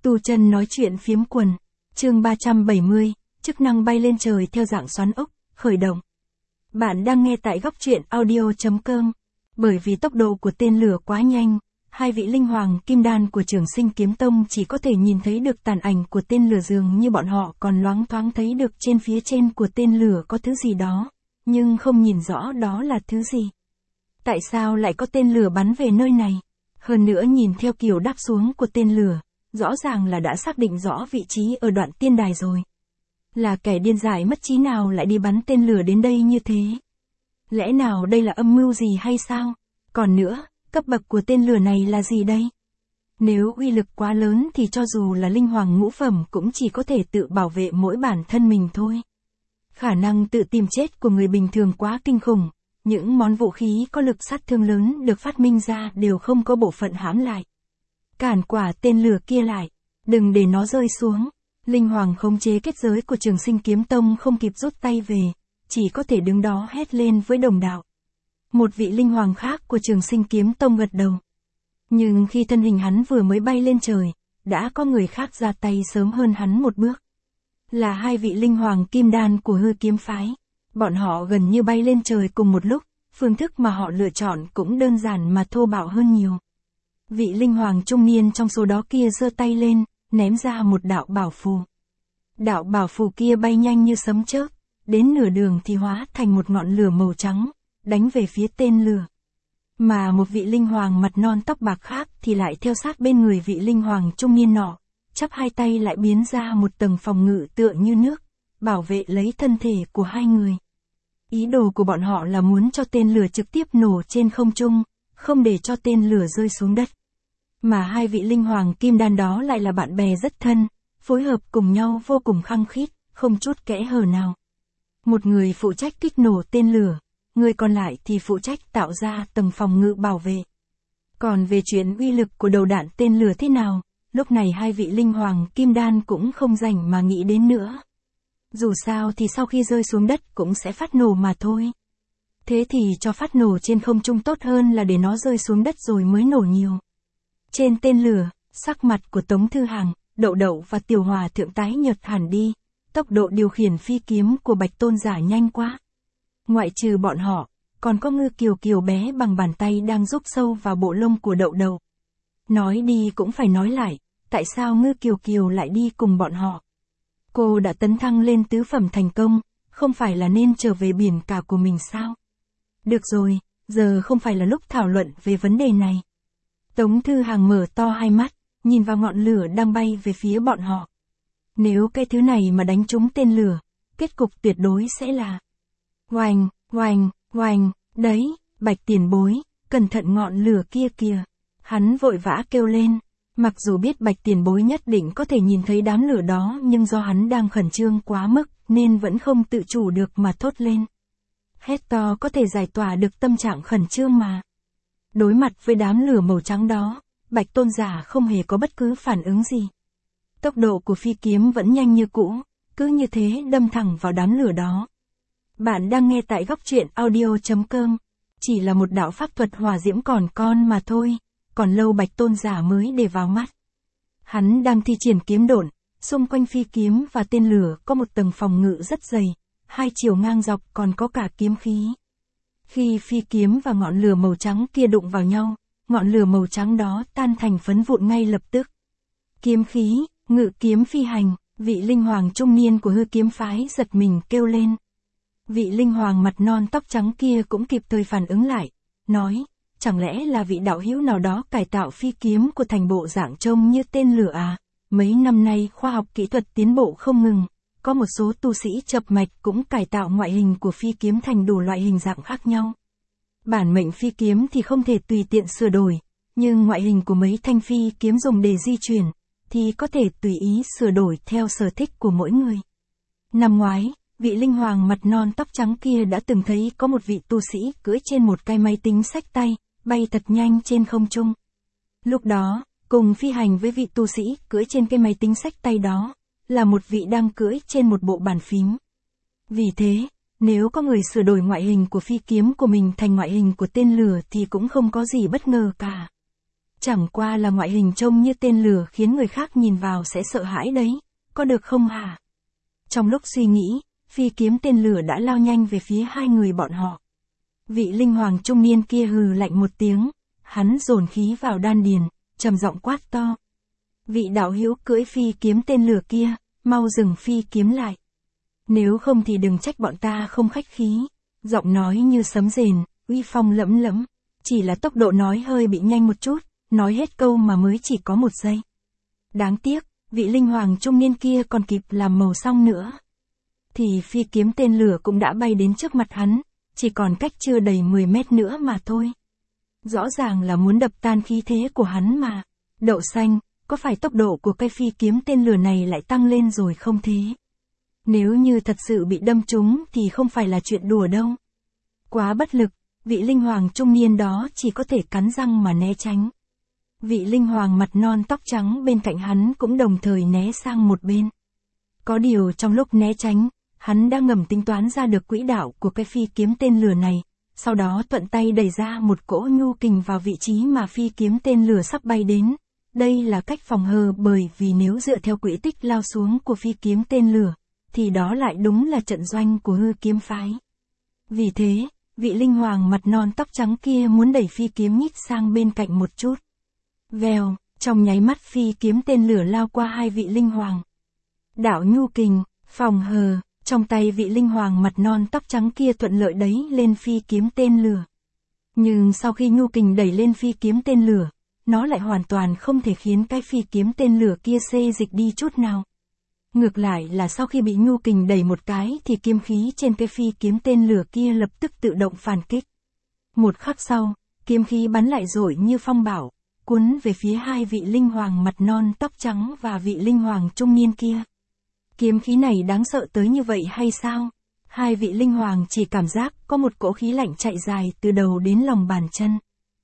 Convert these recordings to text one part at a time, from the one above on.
Tu chân nói chuyện phiếm quần. Chương 370, chức năng bay lên trời theo dạng xoắn ốc, khởi động. Bạn đang nghe tại góc truyện audio.com. Bởi vì tốc độ của tên lửa quá nhanh, hai vị linh hoàng kim đan của Trường Sinh Kiếm Tông chỉ có thể nhìn thấy được tàn ảnh của tên lửa, dường như bọn họ còn loáng thoáng thấy được trên phía trên của tên lửa có thứ gì đó, nhưng không nhìn rõ đó là thứ gì. Tại sao lại có tên lửa bắn về nơi này? Hơn nữa nhìn theo kiểu đáp xuống của tên lửa, rõ ràng là đã xác định rõ vị trí ở đoạn tiên đài rồi. Là kẻ điên dại mất trí nào lại đi bắn tên lửa đến đây như thế? Lẽ nào đây là âm mưu gì hay sao? Còn nữa, cấp bậc của tên lửa này là gì đây? Nếu uy lực quá lớn thì cho dù là linh hoàng ngũ phẩm cũng chỉ có thể tự bảo vệ mỗi bản thân mình thôi. Khả năng tự tìm chết của người bình thường quá kinh khủng. Những món vũ khí có lực sát thương lớn được phát minh ra đều không có bộ phận hãm lại. Cản quả tên lửa kia lại, đừng để nó rơi xuống. Linh hoàng khống chế kết giới của Trường Sinh Kiếm Tông không kịp rút tay về, chỉ có thể đứng đó hét lên với đồng đạo. Một vị linh hoàng khác của Trường Sinh Kiếm Tông gật đầu. Nhưng khi thân hình hắn vừa mới bay lên trời, đã có người khác ra tay sớm hơn hắn một bước. Là hai vị linh hoàng kim đan của Hư Kiếm Phái. Bọn họ gần như bay lên trời cùng một lúc, phương thức mà họ lựa chọn cũng đơn giản mà thô bạo hơn nhiều. Vị linh hoàng trung niên trong số đó kia giơ tay lên, ném ra một đạo bảo phù. Đạo bảo phù kia bay nhanh như sấm chớp, đến nửa đường thì hóa thành một ngọn lửa màu trắng, đánh về phía tên lửa. Mà một vị linh hoàng mặt non tóc bạc khác thì lại theo sát bên người vị linh hoàng trung niên nọ, chắp hai tay lại biến ra một tầng phòng ngự tựa như nước, bảo vệ lấy thân thể của hai người. Ý đồ của bọn họ là muốn cho tên lửa trực tiếp nổ trên không trung, không để cho tên lửa rơi xuống đất. Mà hai vị linh hoàng kim đan đó lại là bạn bè rất thân, phối hợp cùng nhau vô cùng khăng khít, không chút kẽ hở nào. Một người phụ trách kích nổ tên lửa, người còn lại thì phụ trách tạo ra tầng phòng ngự bảo vệ. Còn về chuyện uy lực của đầu đạn tên lửa thế nào, lúc này hai vị linh hoàng kim đan cũng không rảnh mà nghĩ đến nữa. Dù sao thì sau khi rơi xuống đất cũng sẽ phát nổ mà thôi. Thế thì cho phát nổ trên không trung tốt hơn là để nó rơi xuống đất rồi mới nổ nhiều. Trên tên lửa, sắc mặt của Tống Thư Hàng, Đậu Đậu và Tiểu Hòa Thượng tái nhợt hẳn đi, tốc độ điều khiển phi kiếm của Bạch Tôn Giả nhanh quá. Ngoại trừ bọn họ, còn có Ngư Kiều Kiều bé bằng bàn tay đang rúc sâu vào bộ lông của Đậu Đậu. Nói đi cũng phải nói lại, tại sao Ngư Kiều Kiều lại đi cùng bọn họ? Cô đã tấn thăng lên tứ phẩm thành công, không phải là nên trở về biển cả của mình sao? Được rồi, giờ không phải là lúc thảo luận về vấn đề này. Tống Thư Hàng mở to hai mắt, nhìn vào ngọn lửa đang bay về phía bọn họ. Nếu cái thứ này mà đánh trúng tên lửa, kết cục tuyệt đối sẽ là oanh, oanh, oanh, đấy, Bạch tiền bối, cẩn thận ngọn lửa kia kìa. Hắn vội vã kêu lên. Mặc dù biết Bạch tiền bối nhất định có thể nhìn thấy đám lửa đó, nhưng do hắn đang khẩn trương quá mức, nên vẫn không tự chủ được mà thốt lên. Hét to có thể giải tỏa được tâm trạng khẩn trương mà. Đối mặt với đám lửa màu trắng đó, Bạch Tôn Giả không hề có bất cứ phản ứng gì. Tốc độ của phi kiếm vẫn nhanh như cũ, cứ như thế đâm thẳng vào đám lửa đó. Bạn đang nghe tại góc truyện audio.com. Chỉ là một đạo pháp thuật hỏa diễm còn con mà thôi. Còn lâu Bạch Tôn Giả mới để vào mắt. Hắn đang thi triển kiếm độn, xung quanh phi kiếm và tên lửa có một tầng phòng ngự rất dày, hai chiều ngang dọc còn có cả kiếm khí. Khi phi kiếm và ngọn lửa màu trắng kia đụng vào nhau, ngọn lửa màu trắng đó tan thành phấn vụn ngay lập tức. Kiếm khí, ngự kiếm phi hành, vị linh hoàng trung niên của Hư Kiếm Phái giật mình kêu lên. Vị linh hoàng mặt non tóc trắng kia cũng kịp thời phản ứng lại, nói. Chẳng lẽ là vị đạo hữu nào đó cải tạo phi kiếm của thành bộ dạng trông như tên lửa à? Mấy năm nay khoa học kỹ thuật tiến bộ không ngừng, có một số tu sĩ chập mạch cũng cải tạo ngoại hình của phi kiếm thành đủ loại hình dạng khác nhau. Bản mệnh phi kiếm thì không thể tùy tiện sửa đổi, nhưng ngoại hình của mấy thanh phi kiếm dùng để di chuyển, thì có thể tùy ý sửa đổi theo sở thích của mỗi người. Năm ngoái, vị linh hoàng mặt non tóc trắng kia đã từng thấy có một vị tu sĩ cưỡi trên một cái máy tính xách tay, bay thật nhanh trên không trung. Lúc đó, cùng phi hành với vị tu sĩ cưỡi trên cái máy tính xách tay đó, là một vị đang cưỡi trên một bộ bàn phím. Vì thế, nếu có người sửa đổi ngoại hình của phi kiếm của mình thành ngoại hình của tên lửa thì cũng không có gì bất ngờ cả. Chẳng qua là ngoại hình trông như tên lửa khiến người khác nhìn vào sẽ sợ hãi đấy, có được không hả? Trong lúc suy nghĩ, phi kiếm tên lửa đã lao nhanh về phía hai người bọn họ. Vị linh hoàng trung niên kia hừ lạnh một tiếng, hắn dồn khí vào đan điền, trầm giọng quát to. Vị đạo hữu cưỡi phi kiếm tên lửa kia, mau dừng phi kiếm lại. Nếu không thì đừng trách bọn ta không khách khí. Giọng nói như sấm rền, uy phong lẫm lẫm, chỉ là tốc độ nói hơi bị nhanh một chút, nói hết câu mà mới chỉ có 1 giây. Đáng tiếc, vị linh hoàng trung niên kia còn kịp làm màu xong nữa. Thì phi kiếm tên lửa cũng đã bay đến trước mặt hắn, chỉ còn cách chưa đầy 10 mét nữa mà thôi. Rõ ràng là muốn đập tan khí thế của hắn mà. Đậu xanh, có phải tốc độ của cây phi kiếm tên lửa này lại tăng lên rồi không thế? Nếu như thật sự bị đâm trúng thì không phải là chuyện đùa đâu. Quá bất lực, vị linh hoàng trung niên đó chỉ có thể cắn răng mà né tránh. Vị linh hoàng mặt non tóc trắng bên cạnh hắn cũng đồng thời né sang một bên. Có điều trong lúc né tránh, hắn đã ngầm tính toán ra được quỹ đạo của cái phi kiếm tên lửa này, sau đó thuận tay đẩy ra một cỗ nhu kình vào vị trí mà phi kiếm tên lửa sắp bay đến. Đây là cách phòng hờ bởi vì nếu dựa theo quỹ tích lao xuống của phi kiếm tên lửa, thì đó lại đúng là trận doanh của hư kiếm phái. Vì thế, vị linh hoàng mặt non tóc trắng kia muốn đẩy phi kiếm nhích sang bên cạnh một chút. Vèo, trong nháy mắt phi kiếm tên lửa lao qua hai vị linh hoàng. Đạo nhu kình, phòng hờ, trong tay vị linh hoàng mặt non tóc trắng kia thuận lợi đẩy lên phi kiếm tên lửa. Nhưng sau khi nhu kình đẩy lên phi kiếm tên lửa, nó lại hoàn toàn không thể khiến cái phi kiếm tên lửa kia xê dịch đi chút nào. Ngược lại là sau khi bị nhu kình đẩy một cái thì kiếm khí trên cái phi kiếm tên lửa kia lập tức tự động phản kích. Một khắc sau, kiếm khí bắn lại rội như phong bão, cuốn về phía hai vị linh hoàng mặt non tóc trắng và vị linh hoàng trung niên kia. Kiếm khí này đáng sợ tới như vậy hay sao? Hai vị linh hoàng chỉ cảm giác có một cỗ khí lạnh chạy dài từ đầu đến lòng bàn chân.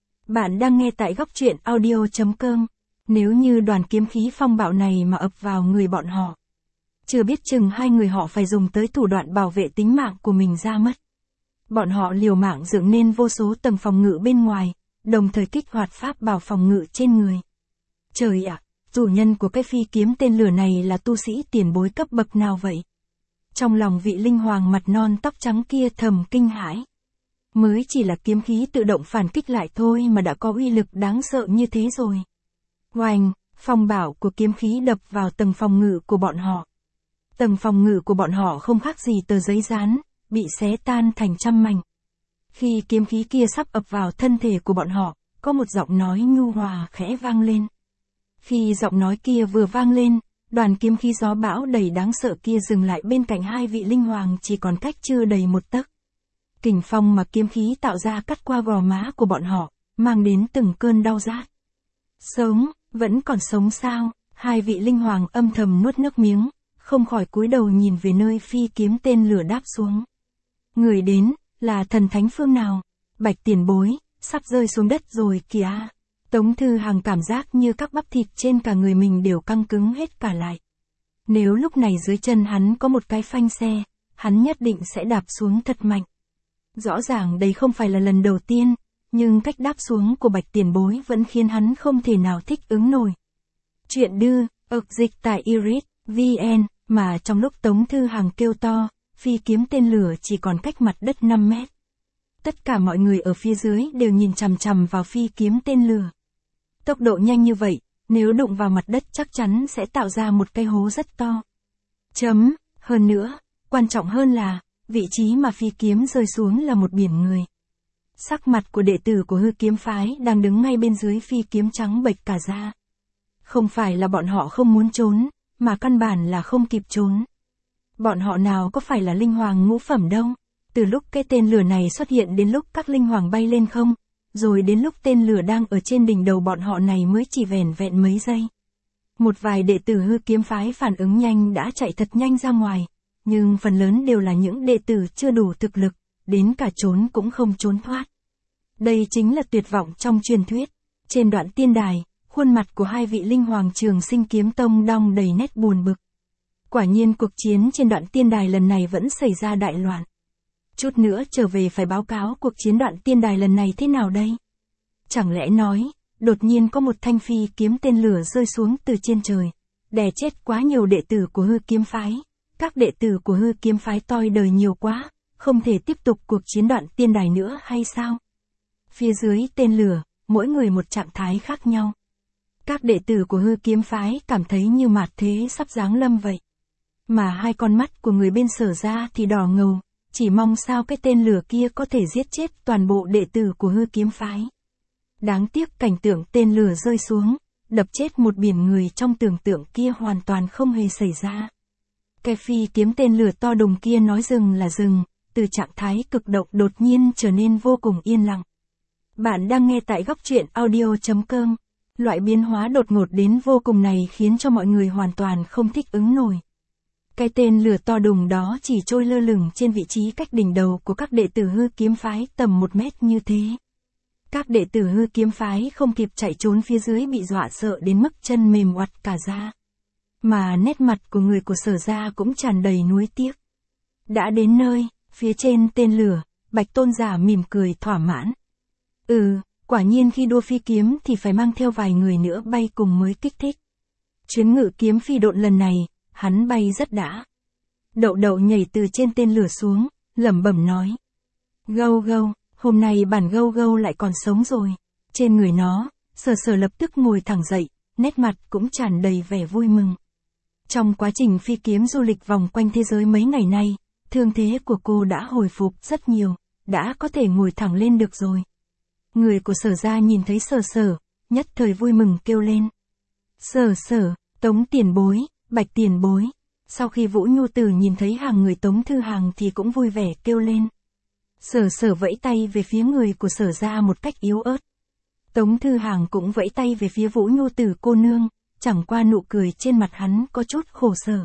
Bạn đang nghe tại góc truyện audio.com. Nếu như đoàn kiếm khí phong bạo này mà ập vào người bọn họ, chưa biết chừng hai người họ phải dùng tới thủ đoạn bảo vệ tính mạng của mình ra mất. Bọn họ liều mạng dựng nên vô số tầng phòng ngự bên ngoài, đồng thời kích hoạt pháp bảo phòng ngự trên người. Trời ạ, chủ nhân của cái phi kiếm tên lửa này là tu sĩ tiền bối cấp bậc nào vậy? Trong lòng vị linh hoàng mặt non tóc trắng kia thầm kinh hãi. Mới chỉ là kiếm khí tự động phản kích lại thôi mà đã có uy lực đáng sợ như thế rồi. Oanh, phong bảo của kiếm khí đập vào tầng phòng ngự của bọn họ. Tầng phòng ngự của bọn họ không khác gì tờ giấy dán, bị xé tan thành trăm mảnh. Khi kiếm khí kia sắp ập vào thân thể của bọn họ, có một giọng nói nhu hòa khẽ vang lên. Khi giọng nói kia vừa vang lên, đoàn kiếm khí gió bão đầy đáng sợ kia dừng lại bên cạnh hai vị linh hoàng chỉ còn cách chưa đầy 1 tấc. Kình phong mà kiếm khí tạo ra cắt qua gò má của bọn họ, mang đến từng cơn đau rát. Sống, vẫn còn sống sao? Hai vị linh hoàng âm thầm nuốt nước miếng, không khỏi cúi đầu nhìn về nơi phi kiếm tên lửa đáp xuống. Người đến, là thần thánh phương nào? Bạch tiền bối, sắp rơi xuống đất rồi kìa. Tống Thư Hằng cảm giác như các bắp thịt trên cả người mình đều căng cứng hết cả lại. Nếu lúc này dưới chân hắn có một cái phanh xe, hắn nhất định sẽ đạp xuống thật mạnh. Rõ ràng đây không phải là lần đầu tiên, nhưng cách đáp xuống của Bạch tiền bối vẫn khiến hắn không thể nào thích ứng nổi. Chuyện đưa, dịch tại iris.vn, mà trong lúc Tống Thư Hằng kêu to, phi kiếm tên lửa chỉ còn cách mặt đất 5 mét. Tất cả mọi người ở phía dưới đều nhìn chằm chằm vào phi kiếm tên lửa. Tốc độ nhanh như vậy, nếu đụng vào mặt đất chắc chắn sẽ tạo ra một cái hố rất to. Hơn nữa, quan trọng hơn là, vị trí mà phi kiếm rơi xuống là một biển người. Sắc mặt của đệ tử của hư kiếm phái đang đứng ngay bên dưới phi kiếm trắng bệch cả da. Không phải là bọn họ không muốn trốn, mà căn bản là không kịp trốn. Bọn họ nào có phải là linh hoàng ngũ phẩm đâu. Từ lúc cái tên lửa này xuất hiện đến lúc các linh hoàng bay lên không, rồi đến lúc tên lửa đang ở trên đỉnh đầu bọn họ này mới chỉ vẻn vẹn mấy giây. Một vài đệ tử hư kiếm phái phản ứng nhanh đã chạy thật nhanh ra ngoài, nhưng phần lớn đều là những đệ tử chưa đủ thực lực, đến cả trốn cũng không trốn thoát. Đây chính là tuyệt vọng trong truyền thuyết. Trên đoạn tiên đài, khuôn mặt của hai vị linh hoàng Trường Sinh Kiếm Tông đong đầy nét buồn bực. Quả nhiên cuộc chiến trên đoạn tiên đài lần này vẫn xảy ra đại loạn. Chút nữa trở về phải báo cáo cuộc chiến đoạn tiên đài lần này thế nào đây? Chẳng lẽ nói, đột nhiên có một thanh phi kiếm tên lửa rơi xuống từ trên trời, đè chết quá nhiều đệ tử của hư kiếm phái. Các đệ tử của hư kiếm phái toi đời nhiều quá, không thể tiếp tục cuộc chiến đoạn tiên đài nữa hay sao? Phía dưới tên lửa, mỗi người một trạng thái khác nhau. Các đệ tử của hư kiếm phái cảm thấy như mạt thế sắp giáng lâm vậy. Mà hai con mắt của người bên Sở gia thì đỏ ngầu, chỉ mong sao cái tên lửa kia có thể giết chết toàn bộ đệ tử của hư kiếm phái. Đáng tiếc cảnh tượng tên lửa rơi xuống, đập chết một biển người trong tưởng tượng kia hoàn toàn không hề xảy ra. Cái phi kiếm tên lửa to đùng kia nói dừng là dừng, từ trạng thái cực động đột nhiên trở nên vô cùng yên lặng. Bạn đang nghe tại góc truyện audio.com. Loại biến hóa đột ngột đến vô cùng này khiến cho mọi người hoàn toàn không thích ứng nổi. Cái tên lửa to đùng đó chỉ trôi lơ lửng trên vị trí cách đỉnh đầu của các đệ tử hư kiếm phái tầm 1 mét như thế. Các đệ tử hư kiếm phái không kịp chạy trốn phía dưới bị dọa sợ đến mức chân mềm oặt cả ra. Mà nét mặt của người của Sở gia cũng tràn đầy nuối tiếc. Đã đến nơi, phía trên tên lửa, Bạch Tôn giả mỉm cười thỏa mãn. Quả nhiên khi đua phi kiếm thì phải mang theo vài người nữa bay cùng mới kích thích. Chuyến ngự kiếm phi độn lần này, hắn bay rất đã. Đậu đậu nhảy từ trên tên lửa xuống, lẩm bẩm nói. Gâu gâu, hôm nay bản gâu gâu lại còn sống rồi. Trên người nó, Sở Sở lập tức ngồi thẳng dậy, nét mặt cũng tràn đầy vẻ vui mừng. Trong quá trình phi kiếm du lịch vòng quanh thế giới mấy ngày nay, thương thế của cô đã hồi phục rất nhiều, đã có thể ngồi thẳng lên được rồi. Người của Sở gia nhìn thấy Sở Sở, nhất thời vui mừng kêu lên. Sở Sở, Tống tiền bối, Bạch tiền bối. Sau khi Vũ Nhu Tử nhìn thấy hàng người Tống Thư Hàng thì cũng vui vẻ kêu lên. Sở Sở vẫy tay về phía người của Sở gia một cách yếu ớt. Tống Thư Hàng cũng vẫy tay về phía Vũ Nhu Tử cô nương, chẳng qua nụ cười trên mặt hắn có chút khổ sở.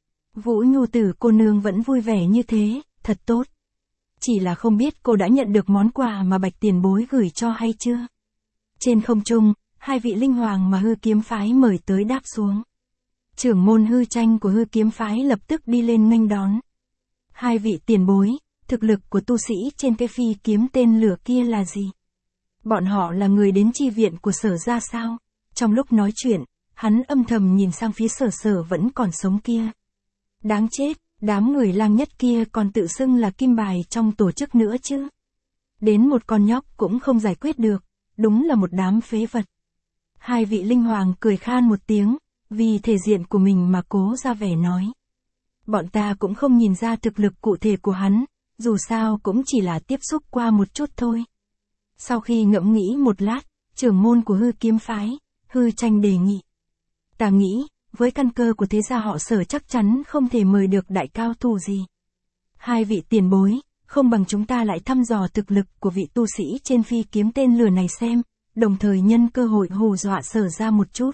Vũ Nhu Tử cô nương vẫn vui vẻ như thế, thật tốt. Chỉ là không biết cô đã nhận được món quà mà Bạch tiền bối gửi cho hay chưa? Trên không trung, hai vị linh hoàng mà hư kiếm phái mời tới đáp xuống. Trưởng môn hư tranh của hư kiếm phái lập tức đi lên nghênh đón. Hai vị tiền bối, thực lực của tu sĩ trên cái phi kiếm tên lửa kia là gì? Bọn họ là người đến chi viện của Sở gia sao? Trong lúc nói chuyện, hắn âm thầm nhìn sang phía Sở Sở vẫn còn sống kia. Đáng chết, đám người lang nhất kia còn tự xưng là kim bài trong tổ chức nữa chứ. Đến một con nhóc cũng không giải quyết được, đúng là một đám phế vật. Hai vị linh hoàng cười khan một tiếng, vì thể diện của mình mà cố ra vẻ nói. Bọn ta cũng không nhìn ra thực lực cụ thể của hắn, dù sao cũng chỉ là tiếp xúc qua một chút thôi. Sau khi ngẫm nghĩ một lát, trưởng môn của hư kiếm phái, hư tranh đề nghị. Ta nghĩ, với căn cơ của thế gia họ Sở chắc chắn không thể mời được đại cao thủ gì. Hai vị tiền bối, không bằng chúng ta lại thăm dò thực lực của vị tu sĩ trên phi kiếm tên lửa này xem, đồng thời nhân cơ hội hù dọa Sở ra một chút.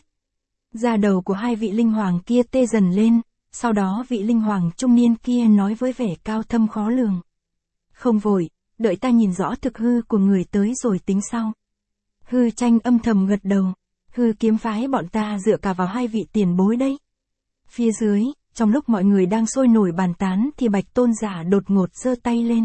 Da đầu của hai vị linh hoàng kia tê dần lên, sau đó vị linh hoàng trung niên kia nói với vẻ cao thâm khó lường. Không vội, đợi ta nhìn rõ thực hư của người tới rồi tính sau. Hư tranh âm thầm gật đầu. Hư kiếm phái bọn ta dựa cả vào hai vị tiền bối đấy. Phía dưới, trong lúc mọi người đang sôi nổi bàn tán thì Bạch Tôn giả đột ngột giơ tay lên.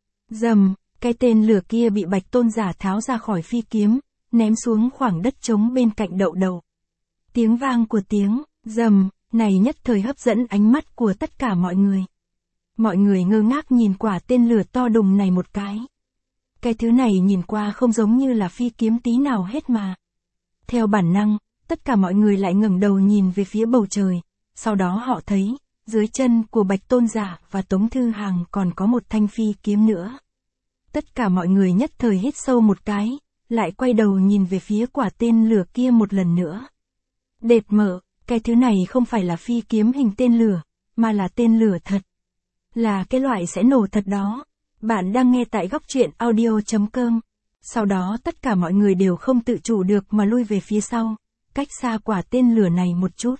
Rầm, cái tên lửa kia bị Bạch Tôn giả tháo ra khỏi phi kiếm, ném xuống khoảng đất trống bên cạnh đậu đầu. Tiếng vang của tiếng rầm này nhất thời hấp dẫn ánh mắt của tất cả mọi người. Mọi người ngơ ngác nhìn quả tên lửa to đùng này một cái. Cái thứ này nhìn qua không giống như là phi kiếm tí nào hết mà. Theo bản năng, tất cả mọi người lại ngẩng đầu nhìn về phía bầu trời, sau đó họ thấy, dưới chân của Bạch Tôn giả và Tống Thư Hàng còn có một thanh phi kiếm nữa. Tất cả mọi người nhất thời hít sâu một cái, lại quay đầu nhìn về phía quả tên lửa kia một lần nữa. Đệt mở, cái thứ này không phải là phi kiếm hình tên lửa, mà là tên lửa thật. Là cái loại sẽ nổ thật đó. Bạn đang nghe tại góc truyện audio.com. Sau đó tất cả mọi người đều không tự chủ được mà lui về phía sau, cách xa quả tên lửa này một chút.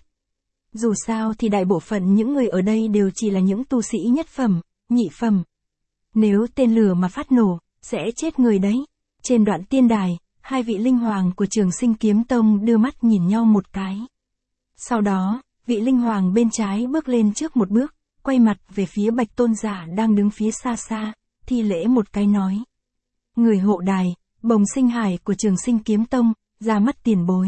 Dù sao thì đại bộ phận những người ở đây đều chỉ là những tu sĩ nhất phẩm, nhị phẩm. Nếu tên lửa mà phát nổ, sẽ chết người đấy. Trên đoạn tiên đài, hai vị linh hoàng của Trường Sinh Kiếm Tông đưa mắt nhìn nhau một cái. Sau đó, vị linh hoàng bên trái bước lên trước một bước, quay mặt về phía Bạch Tôn giả đang đứng phía xa xa, thi lễ một cái nói. Người hộ đài, Bồng Sinh Hải của Trường Sinh Kiếm Tông, ra mắt tiền bối.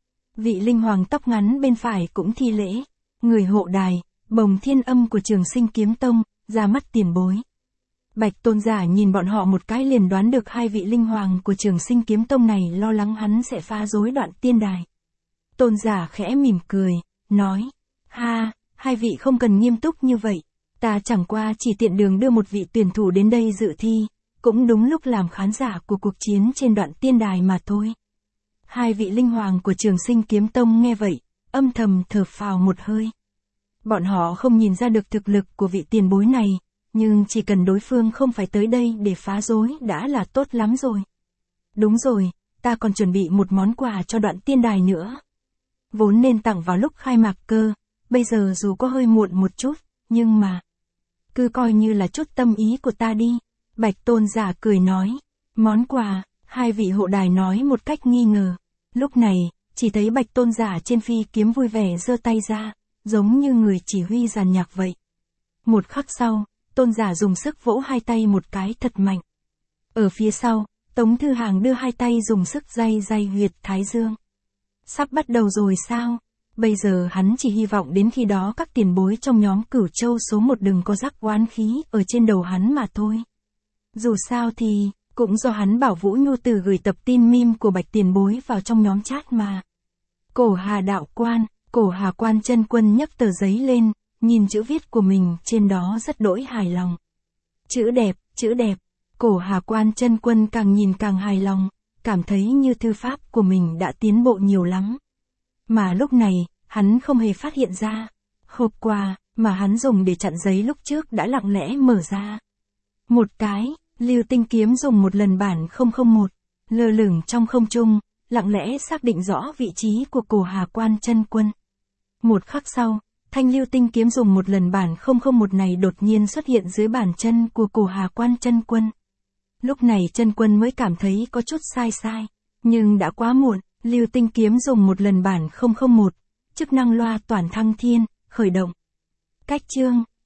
Vị linh hoàng tóc ngắn bên phải cũng thi lễ. Người hộ đài, Bồng Thiên Âm của Trường Sinh Kiếm Tông, ra mắt tiền bối. Bạch Tôn giả nhìn bọn họ một cái liền đoán được hai vị linh hoàng của Trường Sinh Kiếm Tông này lo lắng hắn sẽ phá rối đoạn tiên đài. Tôn giả khẽ mỉm cười, nói, ha, hai vị không cần nghiêm túc như vậy, ta chẳng qua chỉ tiện đường đưa một vị tuyển thủ đến đây dự thi, cũng đúng lúc làm khán giả của cuộc chiến trên đoạn tiên đài mà thôi. Hai vị linh hoàng của Trường Sinh Kiếm Tông nghe vậy, âm thầm thở phào một hơi. Bọn họ không nhìn ra được thực lực của vị tiền bối này, nhưng chỉ cần đối phương không phải tới đây để phá rối đã là tốt lắm rồi. Đúng rồi, ta còn chuẩn bị một món quà cho đoạn tiên đài nữa. Vốn nên tặng vào lúc khai mạc cơ, bây giờ dù có hơi muộn một chút, nhưng mà cứ coi như là chút tâm ý của ta đi. Bạch Tôn giả cười nói, món quà, hai vị hộ đài nói một cách nghi ngờ. Lúc này, chỉ thấy Bạch Tôn giả trên phi kiếm vui vẻ giơ tay ra, giống như người chỉ huy dàn nhạc vậy. Một khắc sau, Tôn giả dùng sức vỗ hai tay một cái thật mạnh. Ở phía sau, Tống Thư Hàng đưa hai tay dùng sức day huyệt thái dương. Sắp bắt đầu rồi sao? Bây giờ hắn chỉ hy vọng đến khi đó các tiền bối trong nhóm Cửu Châu số 1 đừng có rắc oán khí ở trên đầu hắn mà thôi. Dù sao thì, cũng do hắn bảo Vũ Nhu Tử gửi tập tin meme của Bạch tiền bối vào trong nhóm chat mà. Cổ Hà đạo quan, Cổ Hà quan chân quân nhấc tờ giấy lên, nhìn chữ viết của mình trên đó rất đỗi hài lòng. Chữ đẹp, chữ đẹp. Cổ Hà quan chân quân càng nhìn càng hài lòng, cảm thấy như thư pháp của mình đã tiến bộ nhiều lắm. Mà lúc này, hắn không hề phát hiện ra. Hộp quà mà hắn dùng để chặn giấy lúc trước đã lặng lẽ mở ra. Một cái, lưu tinh kiếm dùng một lần bản 001, lơ lửng trong không trung, lặng lẽ xác định rõ vị trí của Cổ Hà quan chân quân. Một khắc sau, thanh lưu tinh kiếm dùng một lần bản 001 này đột nhiên xuất hiện dưới bàn chân của Cổ Hà quan chân quân. Lúc này chân quân mới cảm thấy có chút sai, nhưng đã quá muộn. Lưu tinh kiếm dùng một lần bản 001, chức năng loa toàn thăng thiên, khởi động. Cách chương